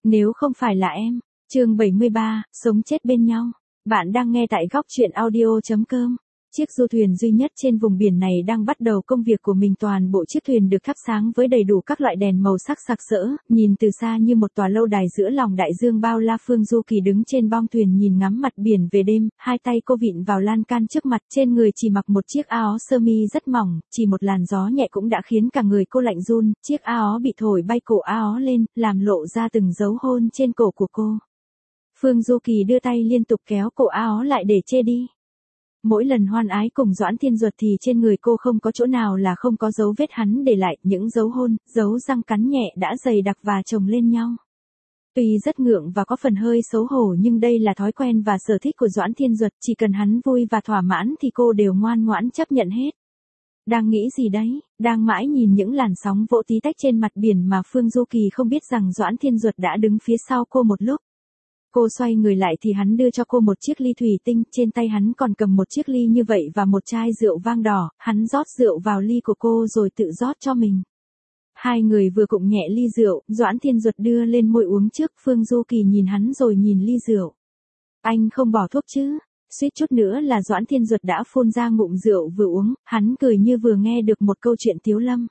Nếu không phải là em. Chương 73, sống chết bên nhau. Bạn đang nghe tại góc truyện audio.com. Chiếc du thuyền duy nhất trên vùng biển này đang bắt đầu công việc của mình, toàn bộ chiếc thuyền được thắp sáng với đầy đủ các loại đèn màu sắc sặc sỡ, nhìn từ xa như một tòa lâu đài giữa lòng đại dương bao la. Phương Du Kỳ đứng trên bong thuyền nhìn ngắm mặt biển về đêm, hai tay cô vịn vào lan can trước mặt, trên người chỉ mặc một chiếc áo sơ mi rất mỏng, chỉ một làn gió nhẹ cũng đã khiến cả người cô lạnh run, chiếc áo bị thổi bay cổ áo lên, làm lộ ra từng dấu hôn trên cổ của cô. Phương Du Kỳ đưa tay liên tục kéo cổ áo lại để che đi. Mỗi lần hoan ái cùng Doãn Thiên Duật thì trên người cô không có chỗ nào là không có dấu vết hắn để lại, những dấu hôn, dấu răng cắn nhẹ đã dày đặc và chồng lên nhau. Tuy rất ngượng và có phần hơi xấu hổ nhưng đây là thói quen và sở thích của Doãn Thiên Duật, chỉ cần hắn vui và thỏa mãn thì cô đều ngoan ngoãn chấp nhận hết. Đang nghĩ gì đấy, đang mãi nhìn những làn sóng vỗ tí tách trên mặt biển mà Phương Du Kỳ không biết rằng Doãn Thiên Duật đã đứng phía sau cô một lúc. Cô xoay người lại thì hắn đưa cho cô một chiếc ly thủy tinh, trên tay hắn còn cầm một chiếc ly như vậy và một chai rượu vang đỏ, hắn rót rượu vào ly của cô rồi tự rót cho mình. Hai người vừa cụng nhẹ ly rượu, Doãn Thiên Duật đưa lên môi uống trước, Phương Du Kỳ nhìn hắn rồi nhìn ly rượu. Anh không bỏ thuốc chứ? Suýt chút nữa là Doãn Thiên Duật đã phun ra ngụm rượu vừa uống, hắn cười như vừa nghe được một câu chuyện tiếu lâm.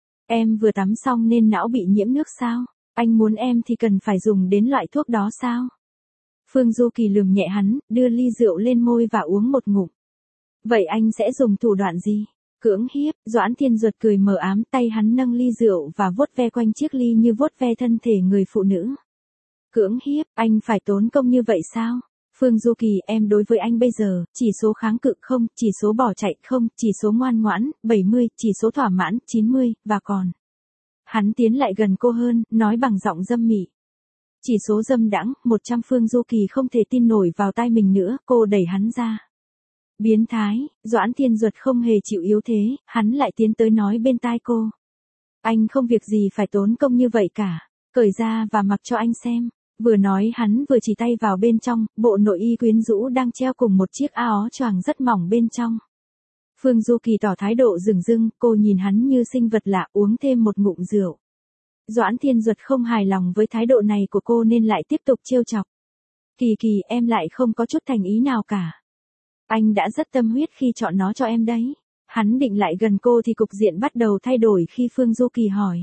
Em vừa tắm xong nên não bị nhiễm nước sao? Anh muốn em thì cần phải dùng đến loại thuốc đó sao? Phương Du Kỳ lườm nhẹ hắn, đưa ly rượu lên môi và uống một ngụm. Vậy anh sẽ dùng thủ đoạn gì? Cưỡng hiếp. Doãn Thiên Duật cười mờ ám, tay hắn nâng ly rượu và vuốt ve quanh chiếc ly như vuốt ve thân thể người phụ nữ. Cưỡng hiếp, anh phải tốn công như vậy sao? Phương Du Kỳ, em đối với anh bây giờ, chỉ số kháng cự không, chỉ số bỏ chạy không, chỉ số ngoan ngoãn, 70, chỉ số thỏa mãn, 90, và còn. Hắn tiến lại gần cô hơn, nói bằng giọng dâm mị. Chỉ số dâm đãng, 100. Phương Du Kỳ không thể tin nổi vào tai mình nữa, cô đẩy hắn ra. Biến thái. Doãn Thiên Duật không hề chịu yếu thế, hắn lại tiến tới nói bên tai cô. Anh không việc gì phải tốn công như vậy cả, cởi ra và mặc cho anh xem. Vừa nói hắn vừa chỉ tay vào bên trong, bộ nội y quyến rũ đang treo cùng một chiếc áo choàng rất mỏng bên trong. Phương Du Kỳ tỏ thái độ dửng dưng, cô nhìn hắn như sinh vật lạ, uống thêm một ngụm rượu. Doãn Thiên Duật không hài lòng với thái độ này của cô nên lại tiếp tục trêu chọc. Kỳ Kỳ, em lại không có chút thành ý nào cả. Anh đã rất tâm huyết khi chọn nó cho em đấy. Hắn định lại gần cô thì cục diện bắt đầu thay đổi khi Phương Du Kỳ hỏi.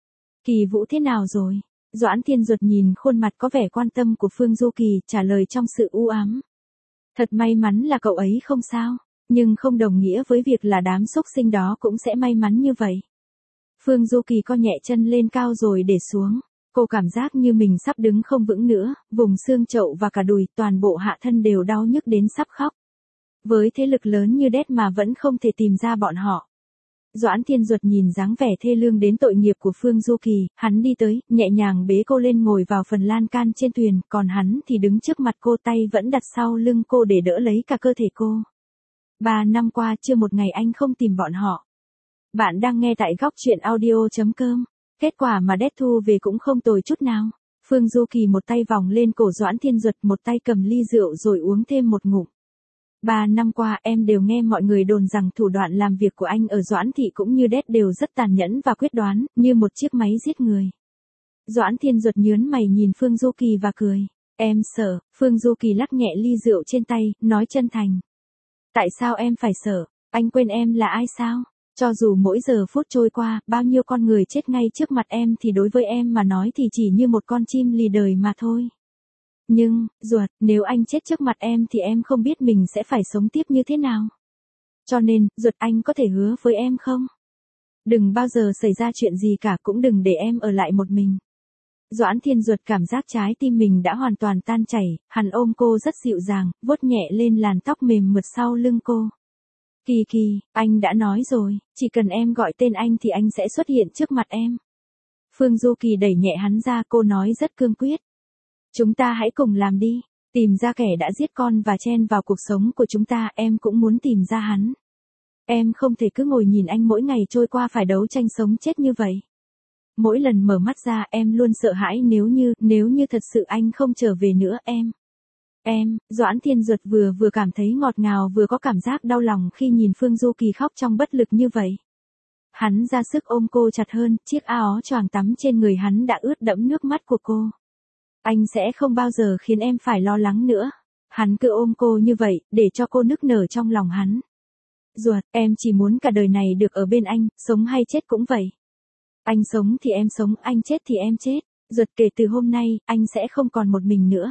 Kỳ Vũ thế nào rồi? Doãn Thiên Duật nhìn khuôn mặt có vẻ quan tâm của Phương Du Kỳ, trả lời trong sự u ám. Thật may mắn là cậu ấy không sao, nhưng không đồng nghĩa với việc là đám xúc sinh đó cũng sẽ may mắn như vậy. Phương Du Kỳ co nhẹ chân lên cao rồi để xuống. Cô cảm giác như mình sắp đứng không vững nữa, vùng xương chậu và cả đùi, toàn bộ hạ thân đều đau nhức đến sắp khóc. Với thế lực lớn như đét mà vẫn không thể tìm ra bọn họ. Doãn Thiên Duật nhìn dáng vẻ thê lương đến tội nghiệp của Phương Du Kỳ, hắn đi tới, nhẹ nhàng bế cô lên ngồi vào phần lan can trên thuyền, còn hắn thì đứng trước mặt cô, tay vẫn đặt sau lưng cô để đỡ lấy cả cơ thể cô. 3 năm qua chưa một ngày anh không tìm bọn họ. Bạn đang nghe tại góc truyện audio.com. Kết quả mà đét thu về cũng không tồi chút nào. Phương Du Kỳ một tay vòng lên cổ Doãn Thiên Duật, một tay cầm ly rượu rồi uống thêm một ngụm. 3 năm qua em đều nghe mọi người đồn rằng thủ đoạn làm việc của anh ở Doãn Thị cũng như đét đều rất tàn nhẫn và quyết đoán, như một chiếc máy giết người. Doãn Thiên Duật nhớn mày nhìn Phương Du Kỳ và cười. Em sợ. Phương Du Kỳ lắc nhẹ ly rượu trên tay, nói chân thành. Tại sao em phải sợ? Anh quên em là ai sao? Cho dù mỗi giờ phút trôi qua, bao nhiêu con người chết ngay trước mặt em thì đối với em mà nói thì chỉ như một con chim lì đời mà thôi. Nhưng, Duật, nếu anh chết trước mặt em thì em không biết mình sẽ phải sống tiếp như thế nào. Cho nên, Duật, anh có thể hứa với em không? Đừng bao giờ xảy ra chuyện gì cả, cũng đừng để em ở lại một mình. Doãn Thiên Duật cảm giác trái tim mình đã hoàn toàn tan chảy, hắn ôm cô rất dịu dàng, vuốt nhẹ lên làn tóc mềm mượt sau lưng cô. Kỳ Kỳ, anh đã nói rồi, chỉ cần em gọi tên anh thì anh sẽ xuất hiện trước mặt em. Phương Du Kỳ đẩy nhẹ hắn ra, cô nói rất cương quyết. Chúng ta hãy cùng làm đi, tìm ra kẻ đã giết con và chen vào cuộc sống của chúng ta, em cũng muốn tìm ra hắn. Em không thể cứ ngồi nhìn anh mỗi ngày trôi qua phải đấu tranh sống chết như vậy. Mỗi lần mở mắt ra em luôn sợ hãi nếu như thật sự anh không trở về nữa em. Doãn Thiên Duật vừa cảm thấy ngọt ngào vừa có cảm giác đau lòng khi nhìn Phương Du Kỳ khóc trong bất lực như vậy. Hắn ra sức ôm cô chặt hơn, chiếc áo choàng tắm trên người hắn đã ướt đẫm nước mắt của cô. Anh sẽ không bao giờ khiến em phải lo lắng nữa. Hắn cứ ôm cô như vậy, để cho cô nức nở trong lòng hắn. Ruột, em chỉ muốn cả đời này được ở bên anh, sống hay chết cũng vậy. Anh sống thì em sống, anh chết thì em chết. Ruột, kể từ hôm nay, anh sẽ không còn một mình nữa.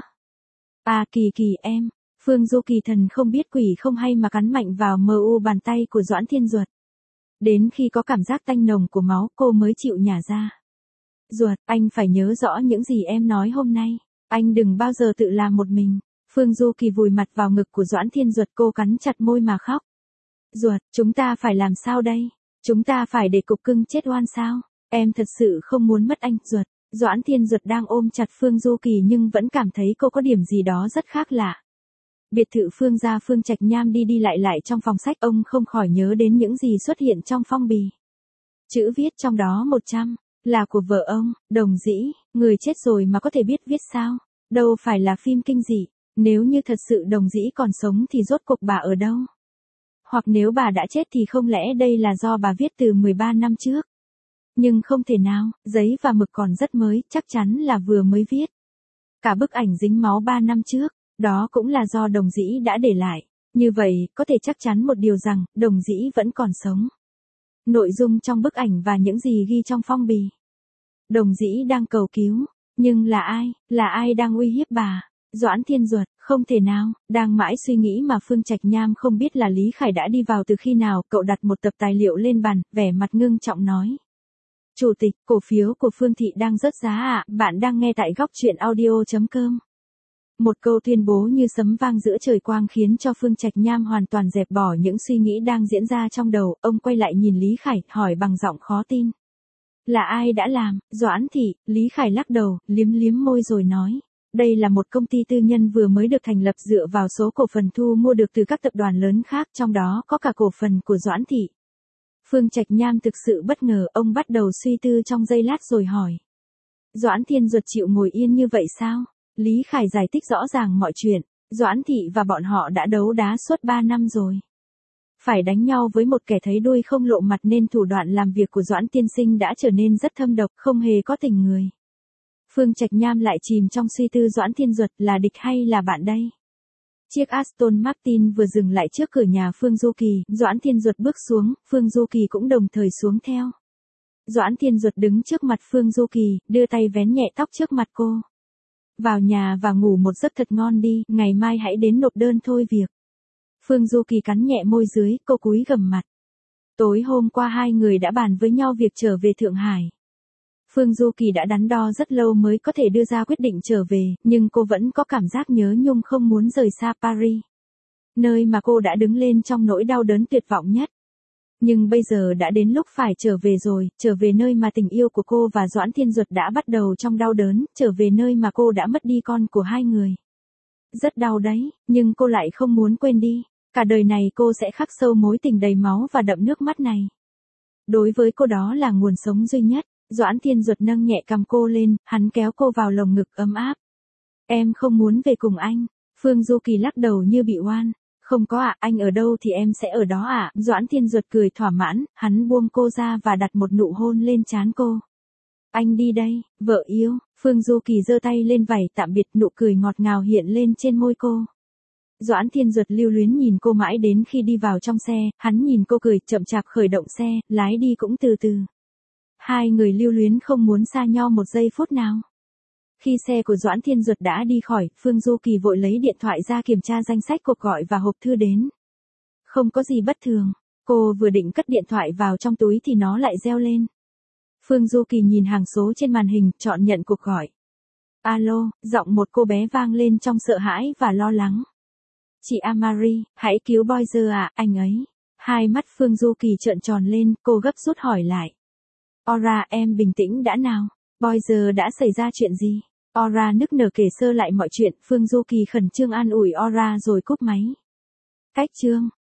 À Kỳ Kỳ em. Phương Du Kỳ thần không biết quỷ không hay mà cắn mạnh vào mu bàn tay của Doãn Thiên Duật. Đến khi có cảm giác tanh nồng của máu cô mới chịu nhả ra. Duật, anh phải nhớ rõ những gì em nói hôm nay. Anh đừng bao giờ tự làm một mình. Phương Du Kỳ vùi mặt vào ngực của Doãn Thiên Duật, cô cắn chặt môi mà khóc. Duật, chúng ta phải làm sao đây? Chúng ta phải để cục cưng chết oan sao? Em thật sự không muốn mất anh. Duật. Doãn Thiên Duật đang ôm chặt Phương Du Kỳ nhưng vẫn cảm thấy cô có điểm gì đó rất khác lạ. Biệt thự Phương gia Phương Trạch Nham đi đi lại trong phòng sách, ông không khỏi nhớ đến những gì xuất hiện trong phong bì. Chữ viết trong đó 100, là của vợ ông, Đồng Dĩ, người chết rồi mà có thể biết viết sao? Đâu phải là phim kinh dị, nếu như thật sự Đồng Dĩ còn sống thì rốt cuộc bà ở đâu? Hoặc nếu bà đã chết thì không lẽ đây là do bà viết từ 13 năm trước? Nhưng không thể nào, giấy và mực còn rất mới, chắc chắn là vừa mới viết. Cả bức ảnh dính máu 3 năm trước, đó cũng là do Đồng Dĩ đã để lại. Như vậy, có thể chắc chắn một điều rằng, Đồng Dĩ vẫn còn sống. Nội dung trong bức ảnh và những gì ghi trong phong bì. Đồng Dĩ đang cầu cứu, nhưng là ai? Là ai đang uy hiếp bà? Doãn Thiên Duật, không thể nào, đang mãi suy nghĩ mà Phương Trạch Nham không biết là Lý Khải đã đi vào từ khi nào, cậu đặt một tập tài liệu lên bàn, vẻ mặt ngưng trọng nói. Chủ tịch, cổ phiếu của Phương Thị đang rớt giá ạ, bạn đang nghe tại góc truyện audio.com. Một câu tuyên bố như sấm vang giữa trời quang khiến cho Phương Trạch Nham hoàn toàn dẹp bỏ những suy nghĩ đang diễn ra trong đầu, ông quay lại nhìn Lý Khải, hỏi bằng giọng khó tin. Là ai đã làm? Doãn Thị, Lý Khải lắc đầu, liếm liếm môi rồi nói. Đây là một công ty tư nhân vừa mới được thành lập dựa vào số cổ phần thu mua được từ các tập đoàn lớn khác, trong đó có cả cổ phần của Doãn Thị. Phương Trạch Nham thực sự bất ngờ, ông bắt đầu suy tư trong giây lát rồi hỏi. Doãn Thiên Duật chịu ngồi yên như vậy sao? Lý Khải giải thích rõ ràng mọi chuyện, Doãn Thị và bọn họ đã đấu đá suốt 3 năm rồi. Phải đánh nhau với một kẻ thấy đuôi không lộ mặt nên thủ đoạn làm việc của Doãn tiên sinh đã trở nên rất thâm độc, không hề có tình người. Phương Trạch Nham lại chìm trong suy tư, Doãn Thiên Duật là địch hay là bạn đây? Chiếc Aston Martin vừa dừng lại trước cửa nhà Phương Du Kỳ, Doãn Thiên Duật bước xuống, Phương Du Kỳ cũng đồng thời xuống theo. Doãn Thiên Duật đứng trước mặt Phương Du Kỳ, đưa tay vén nhẹ tóc trước mặt cô. Vào nhà và ngủ một giấc thật ngon đi, ngày mai hãy đến nộp đơn thôi việc. Phương Du Kỳ cắn nhẹ môi dưới, cô cúi gằm mặt. Tối hôm qua hai người đã bàn với nhau việc trở về Thượng Hải. Phương Du Kỳ đã đắn đo rất lâu mới có thể đưa ra quyết định trở về, nhưng cô vẫn có cảm giác nhớ nhung không muốn rời xa Paris. Nơi mà cô đã đứng lên trong nỗi đau đớn tuyệt vọng nhất. Nhưng bây giờ đã đến lúc phải trở về rồi, trở về nơi mà tình yêu của cô và Doãn Thiên Duật đã bắt đầu trong đau đớn, trở về nơi mà cô đã mất đi con của hai người. Rất đau đấy, nhưng cô lại không muốn quên đi. Cả đời này cô sẽ khắc sâu mối tình đầy máu và đậm nước mắt này. Đối với cô đó là nguồn sống duy nhất. Doãn Thiên Duật nâng nhẹ cằm cô lên, hắn kéo cô vào lồng ngực ấm áp. Em không muốn về cùng anh. Phương Du Kỳ lắc đầu như bị oan. Không có ạ, anh ở đâu thì em sẽ ở đó ạ. Doãn Thiên Duật cười thỏa mãn, hắn buông cô ra và đặt một nụ hôn lên trán cô. Anh đi đây, vợ yêu. Phương Du Kỳ giơ tay lên vẩy tạm biệt, nụ cười ngọt ngào hiện lên trên môi cô. Doãn Thiên Duật lưu luyến nhìn cô mãi đến khi đi vào trong xe, hắn nhìn cô cười, chậm chạp khởi động xe, lái đi cũng từ từ. Hai người lưu luyến không muốn xa nhau một giây phút nào. Khi xe của Doãn Thiên Duật đã đi khỏi, Phương Du Kỳ vội lấy điện thoại ra kiểm tra danh sách cuộc gọi và hộp thư đến. Không có gì bất thường, cô vừa định cất điện thoại vào trong túi thì nó lại reo lên. Phương Du Kỳ nhìn hàng số trên màn hình, chọn nhận cuộc gọi. Alo, giọng một cô bé vang lên trong sợ hãi và lo lắng. Chị Amari, hãy cứu Boyzer ạ, anh ấy. Hai mắt Phương Du Kỳ trợn tròn lên, cô gấp rút hỏi lại. Ora, em bình tĩnh đã nào. Boyzer đã xảy ra chuyện gì? Ora nức nở kể sơ lại mọi chuyện, Phương Du Kỳ khẩn trương an ủi Ora rồi cúp máy. Cách chương.